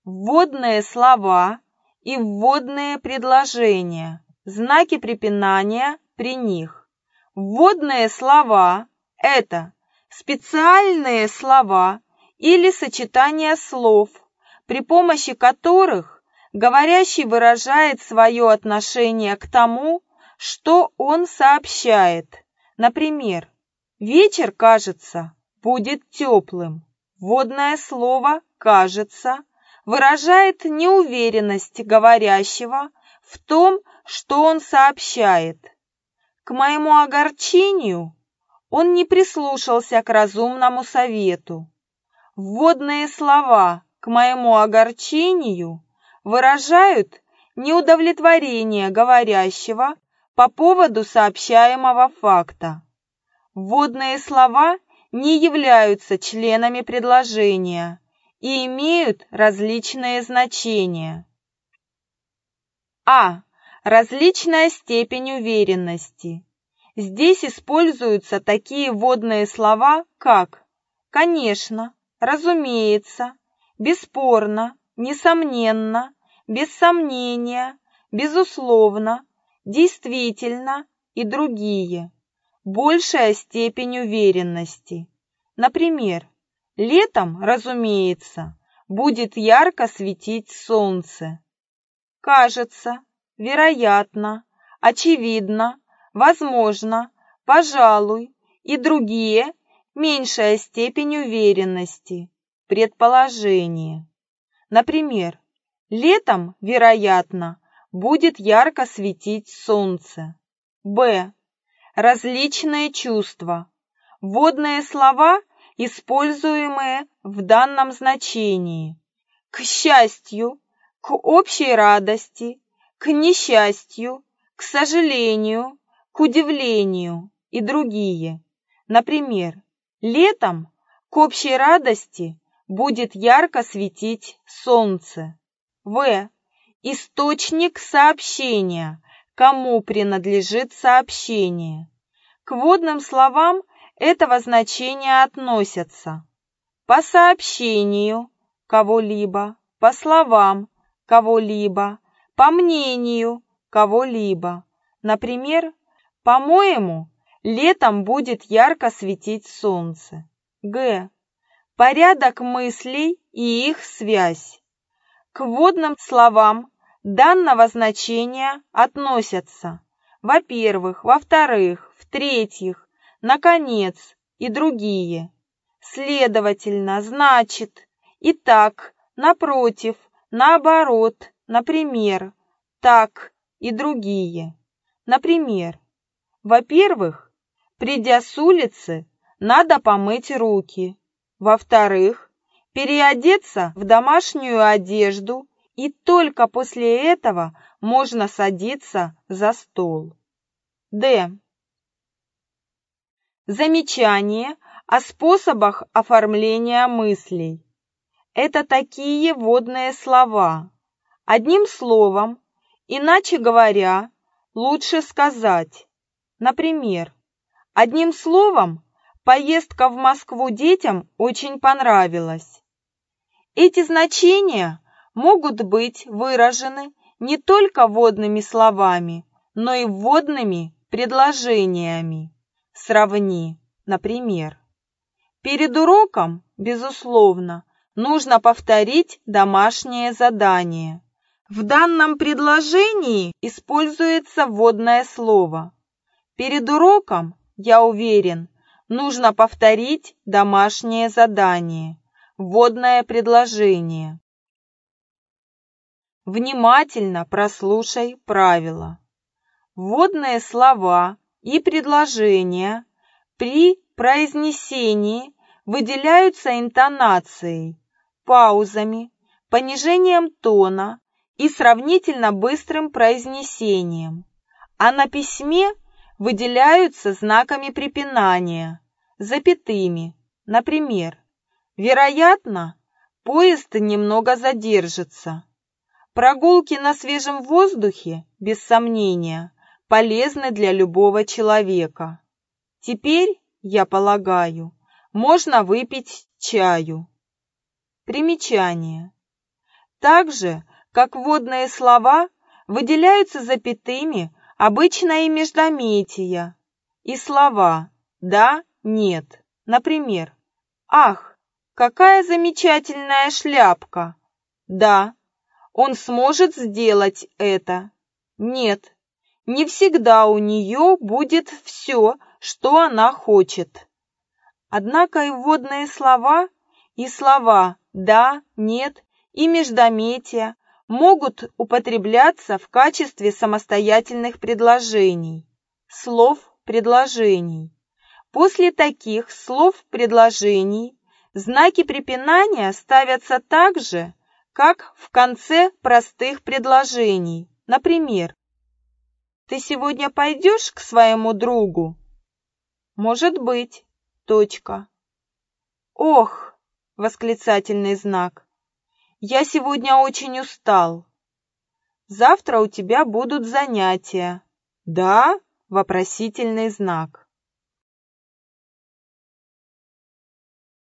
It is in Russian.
вводные слова и вводные предложения, знаки препинания при них. Вводные слова – это специальные слова или сочетания слов, при помощи которых говорящий выражает свое отношение к тому, что он сообщает. Например, «Вечер, кажется, будет теплым». Вводное слово «кажется» выражает неуверенность говорящего в том, что он сообщает. К моему огорчению, он не прислушался к разумному совету. Вводные слова «к моему огорчению» выражают неудовлетворение говорящего по поводу сообщаемого факта. Вводные слова не являются членами предложения и имеют различные значения. А. Различная степень уверенности. Здесь используются такие вводные слова, как «конечно», «разумеется», «бесспорно», «несомненно», «без сомнения», «безусловно», «действительно» и другие. Большая степень уверенности. Например, летом, разумеется, будет ярко светить солнце. Кажется, вероятно, очевидно, возможно, пожалуй и другие – меньшая степень уверенности, предположение. Например, летом, вероятно, будет ярко светить солнце. Б. Различные чувства. Вводные слова, используемые в данном значении. К счастью, к общей радости, к несчастью, к сожалению, к удивлению и другие. Например, летом к общей радости будет ярко светить солнце. В. Источник сообщения. Кому принадлежит сообщение? К вводным словам этого значения относятся по сообщению кого-либо, по словам кого-либо, по мнению кого-либо. Например, по-моему, летом будет ярко светить солнце. Г. Порядок мыслей и их связь. К вводным словам данного значения относятся во-первых, во-вторых, в-третьих, наконец и другие. Следовательно, значит, итак, напротив, наоборот, например, так и другие. Например, во-первых, придя с улицы, надо помыть руки. Во-вторых, переодеться в домашнюю одежду, и только после этого можно садиться за стол. Д. Замечание о способах оформления мыслей. Это такие вводные слова. Одним словом, иначе говоря, лучше сказать. Например, одним словом, поездка в Москву детям очень понравилась. Эти значения могут быть выражены не только вводными словами, но и вводными предложениями. Сравни, например. Перед уроком, безусловно, нужно повторить домашнее задание. В данном предложении используется вводное слово. Перед уроком, я уверен, нужно повторить домашнее задание. Вводное предложение. Внимательно прослушай правила. Вводные слова и предложения при произнесении выделяются интонацией, паузами, понижением тона и сравнительно быстрым произнесением, а на письме выделяются знаками препинания, запятыми. Например, вероятно, поезд немного задержится. Прогулки на свежем воздухе, без сомнения, полезны для любого человека. Теперь, я полагаю, можно выпить чаю. Примечание. Так же, как вводные слова выделяются запятыми, обычно и междометия, и слова «да», «нет». Например, «Ах, какая замечательная шляпка!» «Да, он сможет сделать это». «Нет, не всегда у нее будет все, что она хочет». Однако и вводные слова, и слова «да», «нет» и междометия могут употребляться в качестве самостоятельных предложений, слов-предложений. После таких слов-предложений знаки препинания ставятся так же, как в конце простых предложений. Например, «Ты сегодня пойдешь к своему другу?» «Может быть. Точка». «Ох!» — восклицательный знак. «Я сегодня очень устал. Завтра у тебя будут занятия». «Да?» — вопросительный знак.